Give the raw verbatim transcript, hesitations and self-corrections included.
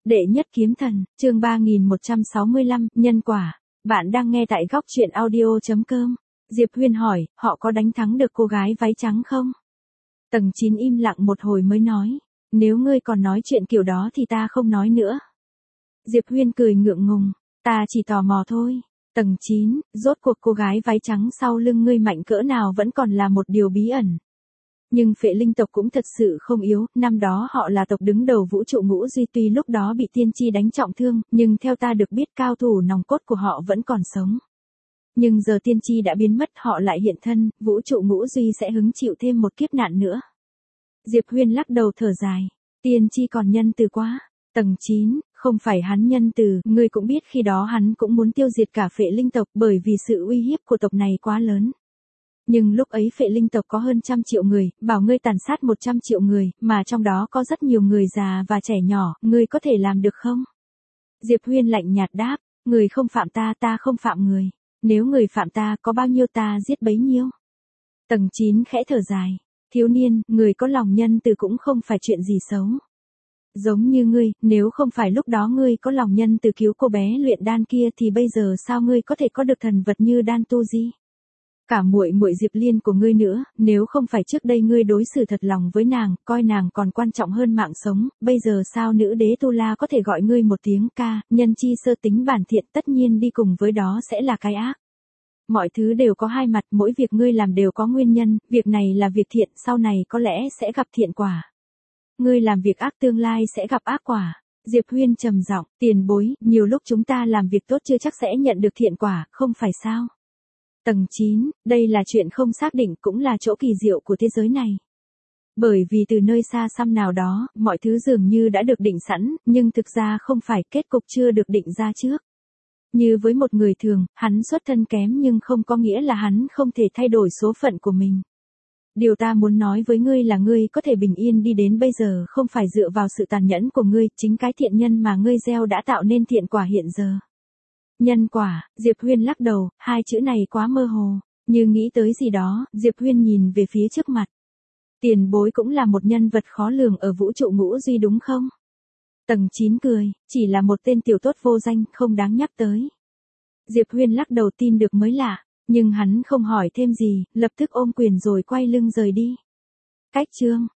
Đệ nhất kiếm thần, chương ba nghìn một trăm sáu mươi lăm, nhân quả. Bạn đang nghe tại góc truyện audio chấm com. Diệp Huyên hỏi, họ có đánh thắng được cô gái váy trắng không? Tầng chín im lặng một hồi mới nói, nếu ngươi còn nói chuyện kiểu đó thì ta không nói nữa. Diệp Huyên cười ngượng ngùng, ta chỉ tò mò thôi. Tầng chín, rốt cuộc cô gái váy trắng sau lưng ngươi mạnh cỡ nào vẫn còn là một điều bí ẩn. Nhưng phệ linh tộc cũng thật sự không yếu, năm đó họ là tộc đứng đầu vũ trụ ngũ duy, tuy lúc đó bị tiên tri đánh trọng thương, nhưng theo ta được biết cao thủ nòng cốt của họ vẫn còn sống. Nhưng giờ tiên tri đã biến mất, họ lại hiện thân, vũ trụ ngũ duy sẽ hứng chịu thêm một kiếp nạn nữa. Diệp Huyên lắc đầu thở dài, tiên tri còn nhân từ quá. Tầng chín, không phải hắn nhân từ, ngươi cũng biết khi đó hắn cũng muốn tiêu diệt cả phệ linh tộc bởi vì sự uy hiếp của tộc này quá lớn. Nhưng lúc ấy phệ linh tộc có hơn trăm triệu người, bảo ngươi tàn sát một trăm triệu người, mà trong đó có rất nhiều người già và trẻ nhỏ, ngươi có thể làm được không? Diệp Huyên lạnh nhạt đáp, người không phạm ta, ta không phạm người. Nếu người phạm ta có bao nhiêu ta giết bấy nhiêu. Tầng chín khẽ thở dài, thiếu niên, người có lòng nhân từ cũng không phải chuyện gì xấu. Giống như ngươi, nếu không phải lúc đó ngươi có lòng nhân từ cứu cô bé luyện đan kia thì bây giờ sao ngươi có thể có được thần vật như đan tu di? Cả muội muội Diệp Liên của ngươi nữa, nếu không phải trước đây ngươi đối xử thật lòng với nàng, coi nàng còn quan trọng hơn mạng sống, bây giờ sao nữ đế Tu La có thể gọi ngươi một tiếng ca, nhân chi sơ tính bản thiện, tất nhiên đi cùng với đó sẽ là cái ác. Mọi thứ đều có hai mặt, mỗi việc ngươi làm đều có nguyên nhân, việc này là việc thiện, sau này có lẽ sẽ gặp thiện quả. Ngươi làm việc ác tương lai sẽ gặp ác quả. Diệp Huyên trầm giọng, tiền bối, nhiều lúc chúng ta làm việc tốt chưa chắc sẽ nhận được thiện quả, không phải sao? Tầng chín, đây là chuyện không xác định, cũng là chỗ kỳ diệu của thế giới này. Bởi vì từ nơi xa xăm nào đó, mọi thứ dường như đã được định sẵn, nhưng thực ra không phải, kết cục chưa được định ra trước. Như với một người thường, hắn xuất thân kém nhưng không có nghĩa là hắn không thể thay đổi số phận của mình. Điều ta muốn nói với ngươi là ngươi có thể bình yên đi đến bây giờ không phải dựa vào sự tàn nhẫn của ngươi, chính cái thiện nhân mà ngươi gieo đã tạo nên thiện quả hiện giờ. Nhân quả, Diệp Huyên lắc đầu, hai chữ này quá mơ hồ, như nghĩ tới gì đó, Diệp Huyên nhìn về phía trước mặt. Tiền bối cũng là một nhân vật khó lường ở vũ trụ ngũ duy đúng không? Tầng chín cười, chỉ là một tên tiểu tốt vô danh, không đáng nhắc tới. Diệp Huyên lắc đầu, tin được mới lạ, nhưng hắn không hỏi thêm gì, lập tức ôm quyền rồi quay lưng rời đi. Cách chương